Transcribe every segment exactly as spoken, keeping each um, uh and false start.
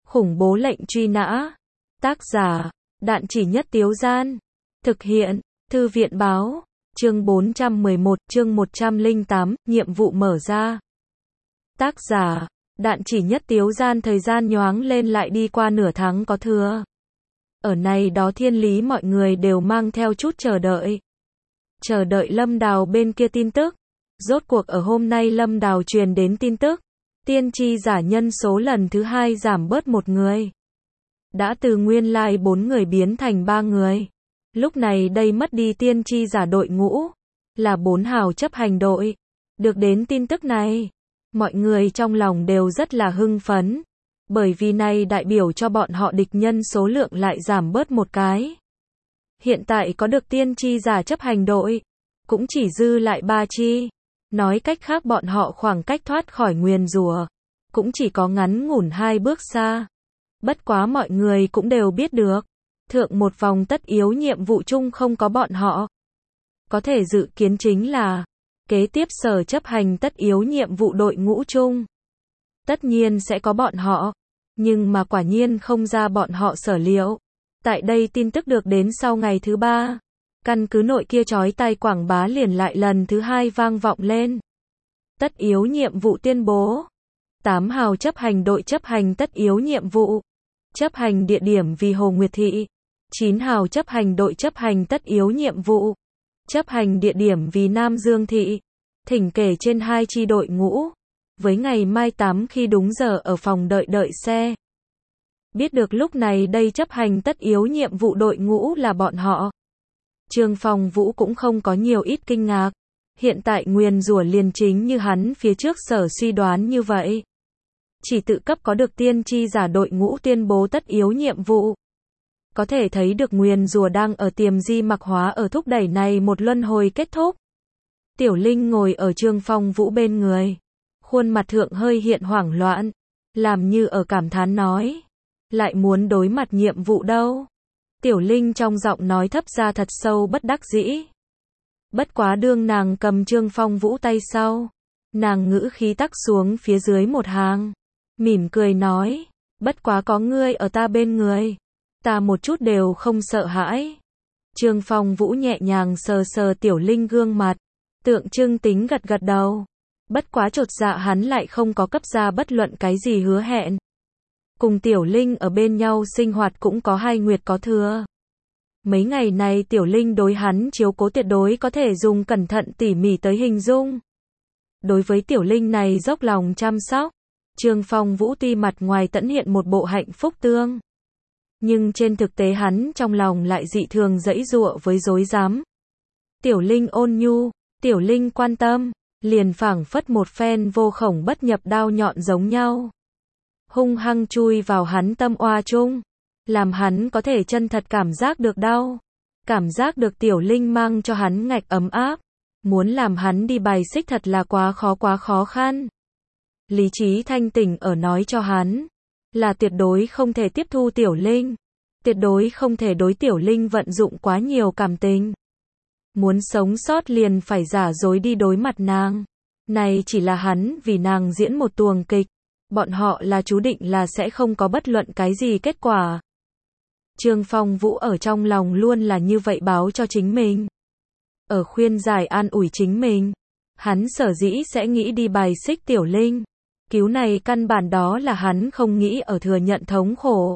Khủng bố lệnh truy nã. Tác giả, Đạn Chỉ Nhất Tiếu Gian. Thực hiện, Thư viện báo. Chương bốn trăm mười một, chương một trăm lẻ tám, nhiệm vụ mở ra. Tác giả, Đạn Chỉ Nhất Tiếu Gian. Thời gian nhoáng lên lại đi qua nửa tháng có thừa. Ở này đó thiên lý mọi người đều mang theo chút chờ đợi. Chờ đợi Lâm Đào bên kia tin tức. Rốt cuộc ở hôm nay Lâm Đào truyền đến tin tức. Tiên tri giả nhân số lần thứ hai giảm bớt một người. Đã từ nguyên lai bốn người biến thành ba người. Lúc này đây mất đi tiên tri giả đội ngũ. Là bốn hào chấp hành đội. Được đến tin tức này. Mọi người trong lòng đều rất là hưng phấn. Bởi vì này đại biểu cho bọn họ địch nhân số lượng lại giảm bớt một cái. Hiện tại có được tiên tri giả chấp hành đội. Cũng chỉ dư lại ba chi. Nói cách khác bọn họ khoảng cách thoát khỏi nguyền rủa cũng chỉ có ngắn ngủn hai bước xa. Bất quá mọi người cũng đều biết được. Thượng một vòng tất yếu nhiệm vụ chung không có bọn họ. Có thể dự kiến chính là kế tiếp sở chấp hành tất yếu nhiệm vụ đội ngũ chung. Tất nhiên sẽ có bọn họ. Nhưng mà quả nhiên không ra bọn họ sở liệu. Tại đây tin tức được đến sau ngày thứ ba. Căn cứ nội kia chói tai quảng bá liền lại lần thứ hai vang vọng lên. Tất yếu nhiệm vụ tuyên bố. tám hào chấp hành đội chấp hành tất yếu nhiệm vụ. Chấp hành địa điểm vì Hồ Nguyệt Thị. chín hào chấp hành đội chấp hành tất yếu nhiệm vụ. Chấp hành địa điểm vì Nam Dương Thị. Thỉnh kể trên hai chi đội ngũ. Với ngày mai tám khi đúng giờ ở phòng đợi đợi xe. Biết được lúc này đây chấp hành tất yếu nhiệm vụ đội ngũ là bọn họ. Trương Phong Vũ cũng không có nhiều ít kinh ngạc. Hiện tại nguyền rủa liền chính như hắn phía trước sở suy đoán như vậy. Chỉ tự cấp có được tiên tri giả đội ngũ tuyên bố tất yếu nhiệm vụ. Có thể thấy được nguyền rủa đang ở tiềm di mặc hóa ở thúc đẩy này một luân hồi kết thúc. Tiểu Linh ngồi ở Trương Phong Vũ bên người. Khuôn mặt thượng hơi hiện hoảng loạn. Làm như ở cảm thán nói. Lại muốn đối mặt nhiệm vụ đâu. Tiểu Linh trong giọng nói thấp ra thật sâu bất đắc dĩ. Bất quá đương nàng cầm Trương Phong Vũ tay sau. Nàng ngữ khí tắc xuống phía dưới một hàng. Mỉm cười nói. Bất quá có ngươi ở ta bên người. Ta một chút đều không sợ hãi. Trương Phong Vũ nhẹ nhàng sờ sờ Tiểu Linh gương mặt. Tượng trưng tính gật gật đầu. Bất quá chột dạ hắn lại không có cấp ra bất luận cái gì hứa hẹn. Cùng Tiểu Linh ở bên nhau sinh hoạt cũng có hai nguyệt có thừa. Mấy ngày này Tiểu Linh đối hắn chiếu cố tuyệt đối có thể dùng cẩn thận tỉ mỉ tới hình dung. Đối với Tiểu Linh này dốc lòng chăm sóc, Trương Phong Vũ tuy mặt ngoài tẫn hiện một bộ hạnh phúc tương. Nhưng trên thực tế hắn trong lòng lại dị thường dẫy dụa với dối dám. Tiểu Linh ôn nhu, Tiểu Linh quan tâm, liền phảng phất một phen vô khổng bất nhập đao nhọn giống nhau. Hung hăng chui vào hắn tâm oa chung. Làm hắn có thể chân thật cảm giác được đau. Cảm giác được Tiểu Linh mang cho hắn ngạch ấm áp. Muốn làm hắn đi bài xích thật là quá khó quá khó khăn. Lý trí thanh tỉnh ở nói cho hắn. Là tuyệt đối không thể tiếp thu Tiểu Linh. Tuyệt đối không thể đối Tiểu Linh vận dụng quá nhiều cảm tình. Muốn sống sót liền phải giả dối đi đối mặt nàng. Này chỉ là hắn vì nàng diễn một tuồng kịch. Bọn họ là chú định là sẽ không có bất luận cái gì kết quả. Trương Phong Vũ ở trong lòng luôn là như vậy báo cho chính mình. Ở khuyên giải an ủi chính mình. Hắn sở dĩ sẽ nghĩ đi bài xích Tiểu Linh. Cứu này căn bản đó là hắn không nghĩ ở thừa nhận thống khổ.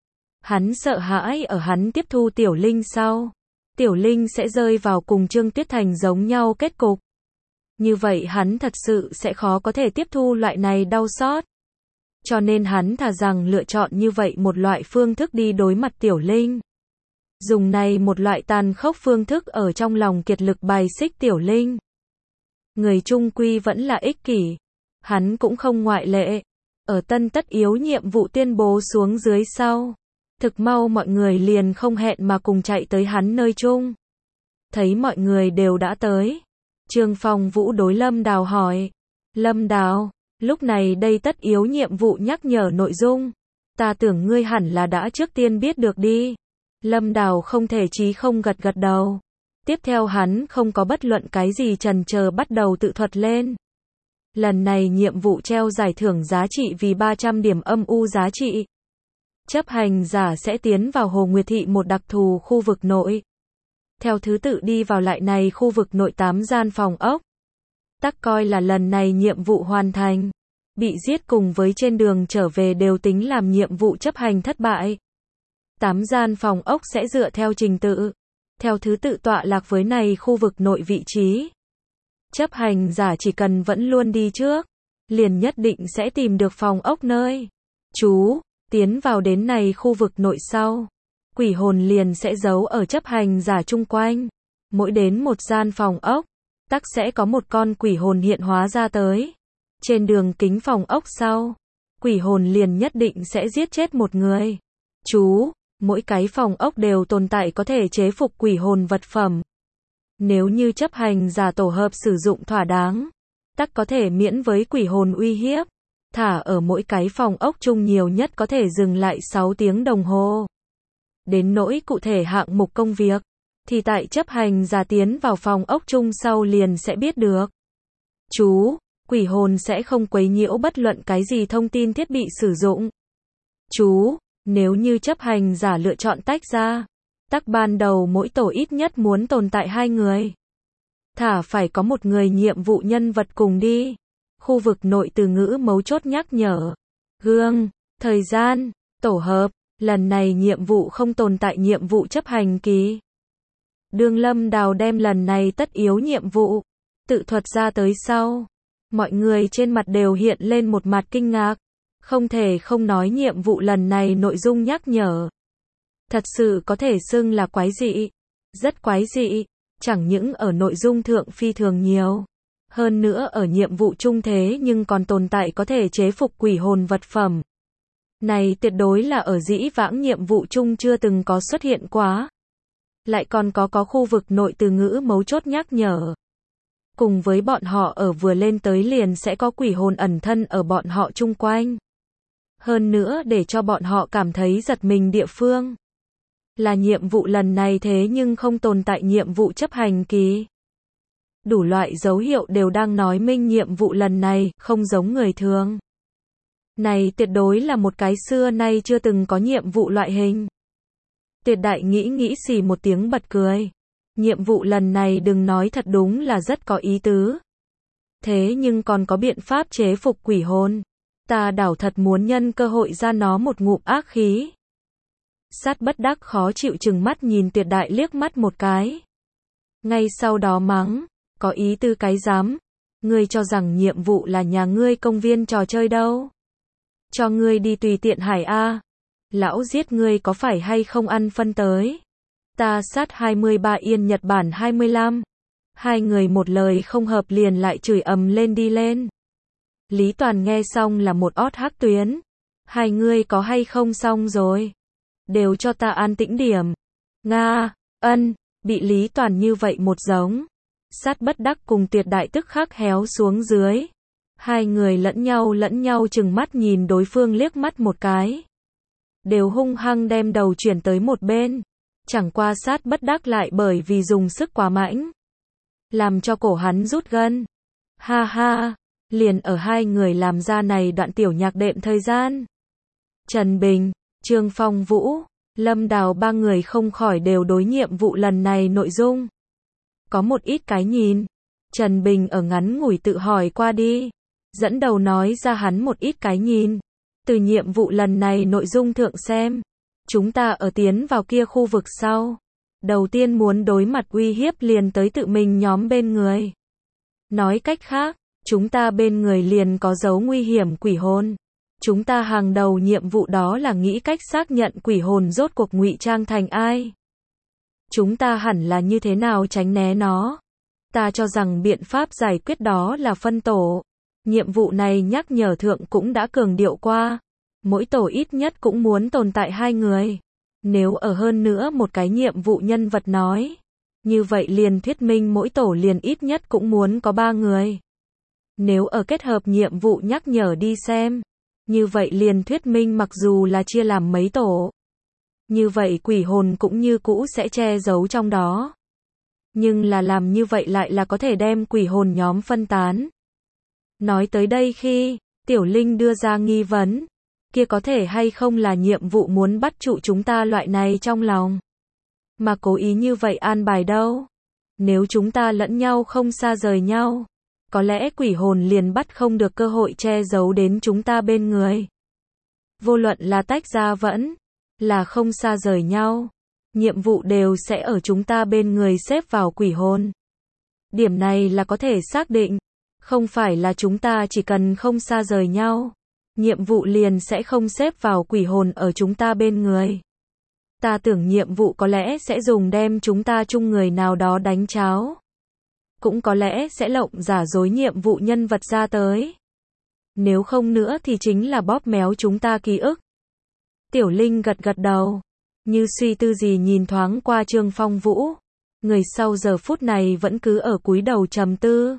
Hắn sợ hãi ở hắn tiếp thu Tiểu Linh sau. Tiểu Linh sẽ rơi vào cùng Trương Tuyết Thành giống nhau kết cục. Như vậy hắn thật sự sẽ khó có thể tiếp thu loại này đau xót. Cho nên hắn thà rằng lựa chọn như vậy một loại phương thức đi đối mặt Tiểu Linh. Dùng này một loại tàn khốc phương thức ở trong lòng kiệt lực bài xích Tiểu Linh. Người trung quy vẫn là ích kỷ. Hắn cũng không ngoại lệ. Ở tân tất yếu nhiệm vụ tuyên bố xuống dưới sau. Thực mau mọi người liền không hẹn mà cùng chạy tới hắn nơi chung. Thấy mọi người đều đã tới. Trương Phong Vũ đối Lâm Đào hỏi. Lâm Đào. Lúc này đây tất yếu nhiệm vụ nhắc nhở nội dung. Ta tưởng ngươi hẳn là đã trước tiên biết được đi. Lâm Đào không thể chí không gật gật đầu. Tiếp theo hắn không có bất luận cái gì chần chờ bắt đầu tự thuật lên. Lần này nhiệm vụ treo giải thưởng giá trị vì ba trăm điểm âm u giá trị. chấp hành giả sẽ tiến vào Hồ Nguyệt Thị một đặc thù khu vực nội. Theo thứ tự đi vào lại này khu vực nội tám gian phòng ốc. Tắc coi là lần này nhiệm vụ hoàn thành. Bị giết cùng với trên đường trở về đều tính làm nhiệm vụ chấp hành thất bại. Tám gian phòng ốc sẽ dựa theo trình tự. Theo thứ tự tọa lạc với này khu vực nội vị trí. Chấp hành giả chỉ cần vẫn luôn đi trước, liền nhất định sẽ tìm được phòng ốc nơi trú, tiến vào đến này khu vực nội sau. Quỷ hồn liền sẽ giấu ở chấp hành giả chung quanh. Mỗi đến một gian phòng ốc, tắc sẽ có một con quỷ hồn hiện hóa ra tới. Trên đường kính phòng ốc sau, quỷ hồn liền nhất định sẽ giết chết một người. Chú, mỗi cái phòng ốc đều tồn tại có thể chế phục quỷ hồn vật phẩm. Nếu như chấp hành giả tổ hợp sử dụng thỏa đáng, tắc có thể miễn với quỷ hồn uy hiếp. Thả ở mỗi cái phòng ốc chung nhiều nhất có thể dừng lại sáu tiếng đồng hồ. Đến nỗi cụ thể hạng mục công việc, thì tại chấp hành giả tiến vào phòng ốc chung sau liền sẽ biết được. Chú, quỷ hồn sẽ không quấy nhiễu bất luận cái gì thông tin thiết bị sử dụng. Chú, nếu như chấp hành giả lựa chọn tách ra, tắc ban đầu mỗi tổ ít nhất muốn tồn tại hai người. Thả phải có một người nhiệm vụ nhân vật cùng đi. Khu vực nội từ ngữ mấu chốt nhắc nhở. Gương, thời gian, tổ hợp, lần này nhiệm vụ không tồn tại nhiệm vụ chấp hành ký. Đường Lâm Đào đem lần này tất yếu nhiệm vụ tự thuật ra tới sau. Mọi người trên mặt đều hiện lên một mặt kinh ngạc. Không thể không nói nhiệm vụ lần này nội dung nhắc nhở. Thật sự có thể xưng là quái dị. Rất quái dị. Chẳng những ở nội dung thượng phi thường nhiều. Hơn nữa ở nhiệm vụ chung thế nhưng còn tồn tại có thể chế phục quỷ hồn vật phẩm. Này tuyệt đối là ở dĩ vãng nhiệm vụ chung chưa từng có xuất hiện quá. Lại còn có có khu vực nội từ ngữ mấu chốt nhắc nhở. Cùng với bọn họ ở vừa lên tới liền sẽ có quỷ hồn ẩn thân ở bọn họ chung quanh. Hơn nữa để cho bọn họ cảm thấy giật mình địa phương. Là nhiệm vụ lần này thế nhưng không tồn tại nhiệm vụ chấp hành ký. Đủ loại dấu hiệu đều đang nói minh nhiệm vụ lần này không giống người thường. Này tuyệt đối là một cái xưa nay chưa từng có nhiệm vụ loại hình. Tuyệt đại nghĩ nghĩ xì một tiếng bật cười. Nhiệm vụ lần này đừng nói thật đúng là rất có ý tứ. Thế nhưng còn có biện pháp chế phục quỷ hồn. Ta đảo thật muốn nhân cơ hội ra nó một ngụm ác khí. Sát bất đắc khó chịu chừng mắt nhìn tuyệt đại liếc mắt một cái. Ngay sau đó mắng. Có ý tư cái dám. Ngươi cho rằng nhiệm vụ là nhà ngươi công viên trò chơi đâu. Cho ngươi đi tùy tiện hải a. Lão giết ngươi có phải hay không ăn phân tới. Ta sát hai mươi ba yên Nhật Bản hai mươi lăm. Hai người một lời không hợp liền lại chửi ầm lên đi lên. Lý Toàn nghe xong là một ót hắc tuyến. Hai ngươi có hay không xong rồi. Đều cho ta an tĩnh điểm. Nga, ân, bị Lý Toàn như vậy một giống. Sát bất đắc cùng tuyệt đại tức khắc héo xuống dưới. Hai người lẫn nhau lẫn nhau chừng mắt nhìn đối phương liếc mắt một cái. Đều hung hăng đem đầu chuyển tới một bên. Chẳng qua sát bất đắc lại bởi vì dùng sức quá mạnh. Làm cho cổ hắn rút gân. Ha ha, liền ở hai người làm ra này đoạn tiểu nhạc đệm thời gian. Trần Bình, Trương Phong Vũ, Lâm Đào ba người không khỏi đều đối nhiệm vụ lần này nội dung. Có một ít cái nhìn. Trần Bình ở ngắn ngủi tự hỏi qua đi. Dẫn đầu nói ra hắn một ít cái nhìn. Từ nhiệm vụ lần này nội dung thượng xem. Chúng ta ở tiến vào kia khu vực sau. Đầu tiên muốn đối mặt uy hiếp liền tới tự mình nhóm bên người. Nói cách khác, chúng ta bên người liền có dấu nguy hiểm quỷ hồn. Chúng ta hàng đầu nhiệm vụ đó là nghĩ cách xác nhận quỷ hồn rốt cuộc ngụy trang thành ai. Chúng ta hẳn là như thế nào tránh né nó. Ta cho rằng biện pháp giải quyết đó là phân tổ. Nhiệm vụ này nhắc nhở thượng cũng đã cường điệu qua. Mỗi tổ ít nhất cũng muốn tồn tại hai người. Nếu ở hơn nữa một cái nhiệm vụ nhân vật nói. Như vậy liền thuyết minh mỗi tổ liền ít nhất cũng muốn có ba người. Nếu ở kết hợp nhiệm vụ nhắc nhở đi xem. Như vậy liền thuyết minh mặc dù là chia làm mấy tổ. Như vậy quỷ hồn cũng như cũ sẽ che giấu trong đó. Nhưng là làm như vậy lại là có thể đem quỷ hồn nhóm phân tán. Nói tới đây khi Tiểu Linh đưa ra nghi vấn. kia có thể hay không là nhiệm vụ muốn bắt trụ chúng ta loại này trong lòng. Mà cố ý như vậy an bài đâu. Nếu chúng ta lẫn nhau không xa rời nhau, có lẽ quỷ hồn liền bắt không được cơ hội che giấu đến chúng ta bên người. Vô luận là tách ra vẫn là không xa rời nhau, nhiệm vụ đều sẽ ở chúng ta bên người xếp vào quỷ hồn. Điểm này là có thể xác định, không phải là chúng ta chỉ cần không xa rời nhau, nhiệm vụ liền sẽ không xếp vào quỷ hồn ở chúng ta bên người. Ta tưởng nhiệm vụ có lẽ sẽ dùng đem chúng ta chung người nào đó đánh cháo. Cũng có lẽ sẽ lộng giả dối nhiệm vụ nhân vật ra tới. Nếu không nữa thì chính là bóp méo chúng ta ký ức. Tiểu Linh gật gật đầu, như suy tư gì nhìn thoáng qua Trương Phong Vũ. Người sau giờ phút này vẫn cứ ở cúi đầu trầm tư.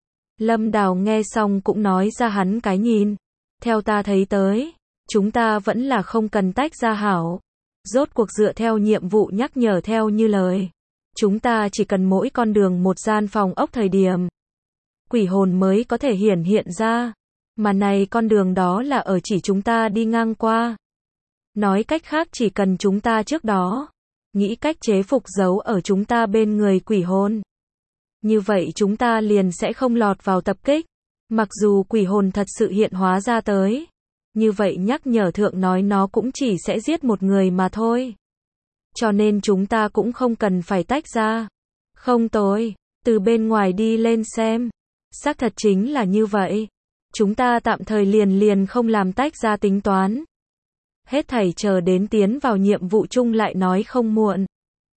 Lâm Đào nghe xong cũng nói ra hắn cái nhìn. Theo ta thấy tới, chúng ta vẫn là không cần tách ra hảo. Rốt cuộc dựa theo nhiệm vụ nhắc nhở theo như lời. Chúng ta chỉ cần mỗi con đường một gian phòng ốc thời điểm. Quỷ hồn mới có thể hiển hiện ra. Mà này con đường đó là ở chỉ chúng ta đi ngang qua. Nói cách khác chỉ cần chúng ta trước đó nghĩ cách chế phục giấu ở chúng ta bên người quỷ hồn. Như vậy chúng ta liền sẽ không lọt vào tập kích. Mặc dù quỷ hồn thật sự hiện hóa ra tới. Như vậy nhắc nhở thượng nói nó cũng chỉ sẽ giết một người mà thôi. Cho nên chúng ta cũng không cần phải tách ra. Không tối, từ bên ngoài đi lên xem. Xác thật chính là như vậy. Chúng ta tạm thời liền liền không làm tách ra tính toán. Hết thảy chờ đến tiến vào nhiệm vụ chung lại nói không muộn.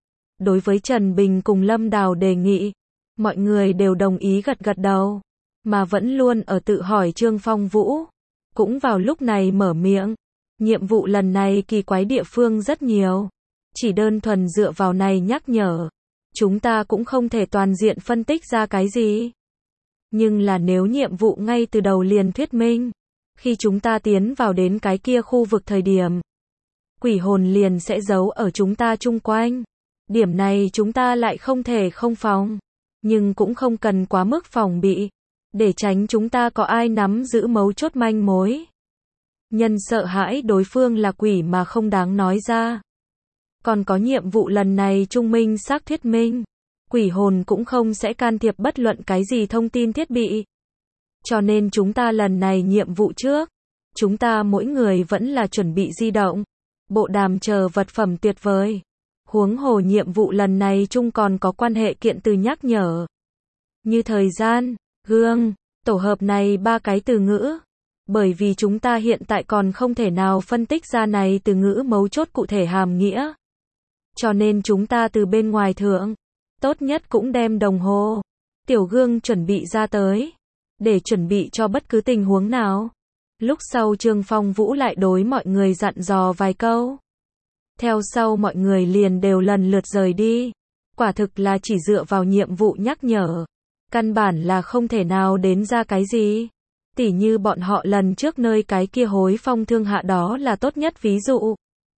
Đối với Trần Bình cùng Lâm Đào đề nghị, mọi người đều đồng ý gật gật đầu, mà vẫn luôn ở tự hỏi Trương Phong Vũ. Cũng vào lúc này mở miệng, nhiệm vụ lần này kỳ quái địa phương rất nhiều. Chỉ đơn thuần dựa vào này nhắc nhở, chúng ta cũng không thể toàn diện phân tích ra cái gì. Nhưng là nếu nhiệm vụ ngay từ đầu liền thuyết minh, khi chúng ta tiến vào đến cái kia khu vực thời điểm, quỷ hồn liền sẽ giấu ở chúng ta chung quanh. Điểm này chúng ta lại không thể không phòng, nhưng cũng không cần quá mức phòng bị, để tránh chúng ta có ai nắm giữ mấu chốt manh mối. Nhân sợ hãi đối phương là quỷ mà không đáng nói ra. Còn có nhiệm vụ lần này trung minh xác thuyết minh, quỷ hồn cũng không sẽ can thiệp bất luận cái gì thông tin thiết bị. Cho nên chúng ta lần này nhiệm vụ trước, chúng ta mỗi người vẫn là chuẩn bị di động, bộ đàm chờ vật phẩm tuyệt vời. Huống hồ nhiệm vụ lần này chung còn có quan hệ kiện từ nhắc nhở. Như thời gian, gương, tổ hợp này ba cái từ ngữ. Bởi vì chúng ta hiện tại còn không thể nào phân tích ra này từ ngữ mấu chốt cụ thể hàm nghĩa. Cho nên chúng ta từ bên ngoài thượng, tốt nhất cũng đem đồng hồ, tiểu gương chuẩn bị ra tới, để chuẩn bị cho bất cứ tình huống nào. Lúc sau Trương Phong Vũ lại đối mọi người dặn dò vài câu. Theo sau mọi người liền đều lần lượt rời đi. Quả thực là chỉ dựa vào nhiệm vụ nhắc nhở. Căn bản là không thể nào đến ra cái gì. Tỉ như bọn họ lần trước nơi cái kia hối phong thương hạ đó là tốt nhất ví dụ.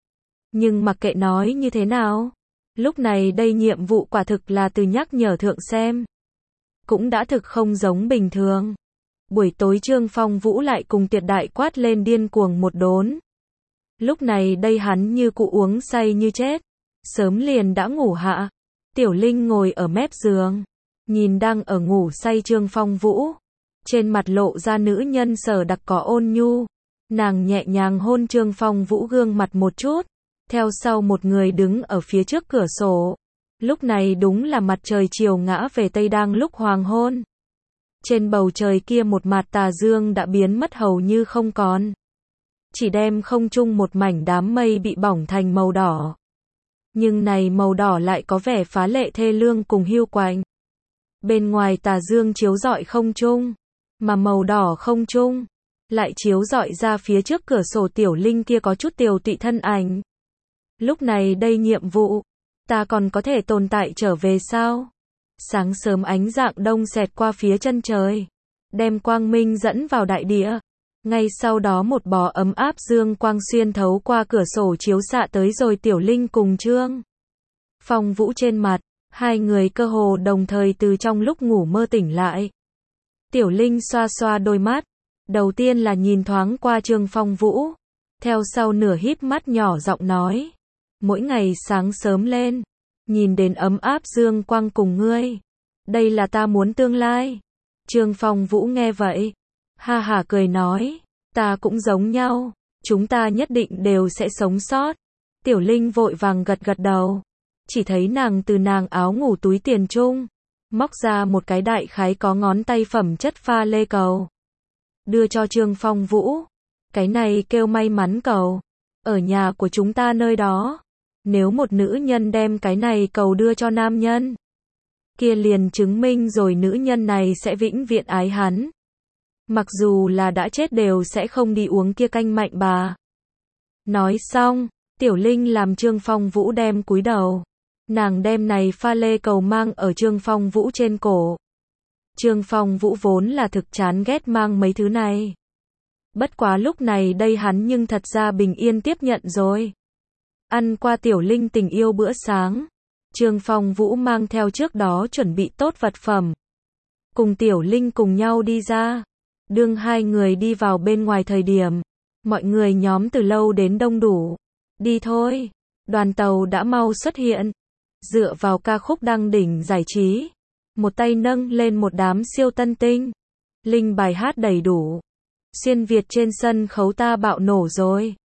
Nhưng mặc kệ nói như thế nào, lúc này đây nhiệm vụ quả thực là từ nhắc nhở thượng xem. Cũng đã thực không giống bình thường. Buổi tối Trương Phong Vũ lại cùng Tiệt Đại quát lên điên cuồng một đốn. Lúc này đây hắn như cụ uống say như chết. Sớm liền đã ngủ hạ. Tiểu Linh ngồi ở mép giường, nhìn đang ở ngủ say Trương Phong Vũ. Trên mặt lộ ra nữ nhân sở đặc có ôn nhu. Nàng nhẹ nhàng hôn Trương Phong Vũ gương mặt một chút. Theo sau một người đứng ở phía trước cửa sổ. Lúc này đúng là mặt trời chiều ngã về tây đang lúc hoàng hôn. Trên bầu trời kia một mặt tà dương đã biến mất hầu như không còn. Chỉ đem không trung một mảnh đám mây bị bỏng thành màu đỏ. Nhưng này màu đỏ lại có vẻ phá lệ thê lương cùng hiu quạnh. Bên ngoài tà dương chiếu rọi không trung, mà màu đỏ không trung lại chiếu rọi ra phía trước cửa sổ Tiểu Linh kia có chút tiều tụy thân ảnh. Lúc này đây nhiệm vụ, ta còn có thể tồn tại trở về sao? Sáng sớm ánh dạng đông xẹt qua phía chân trời, đem quang minh dẫn vào đại địa. Ngay sau đó một bó ấm áp dương quang xuyên thấu qua cửa sổ chiếu xạ tới rồi Tiểu Linh cùng Trương Phong Vũ trên mặt, hai người cơ hồ đồng thời từ trong lúc ngủ mơ tỉnh lại. Tiểu Linh xoa xoa đôi mắt, đầu tiên là nhìn thoáng qua Trương Phong Vũ, Theo sau nửa híp mắt nhỏ giọng nói. Mỗi ngày sáng sớm lên, nhìn đến ấm áp dương quang cùng ngươi. Đây là ta muốn tương lai. Trương Phong Vũ nghe vậy, ha hả cười nói, ta cũng giống nhau, chúng ta nhất định đều sẽ sống sót. Tiểu Linh vội vàng gật gật đầu, chỉ thấy nàng từ nàng áo ngủ túi tiền chung, móc ra một cái đại khái có ngón tay phẩm chất pha lê cầu, đưa cho Trương Phong Vũ. Cái này kêu may mắn cầu, ở nhà của chúng ta nơi đó, nếu một nữ nhân đem cái này cầu đưa cho nam nhân, kia liền chứng minh rồi nữ nhân này sẽ vĩnh viễn ái hắn. Mặc dù là đã chết đều sẽ không đi uống kia canh mạnh bà. Nói xong, Tiểu Linh làm Trương Phong Vũ đem cúi đầu. Nàng đem này pha lê cầu mang ở Trương Phong Vũ trên cổ. Trương Phong Vũ vốn là thực chán ghét mang mấy thứ này. Bất quá lúc này đây hắn nhưng thật ra bình yên tiếp nhận rồi. Ăn qua Tiểu Linh tình yêu bữa sáng, Trương Phong Vũ mang theo trước đó chuẩn bị tốt vật phẩm, cùng Tiểu Linh cùng nhau đi ra. Đương hai người đi vào bên ngoài thời điểm, mọi người nhóm từ lâu đến đông đủ. Đi thôi, đoàn tàu đã mau xuất hiện. Dựa vào ca khúc đăng đỉnh giải trí, một tay nâng lên một đám siêu tân tinh. Linh bài hát đầy đủ. Xuyên Việt trên sân khấu ta bạo nổ rồi.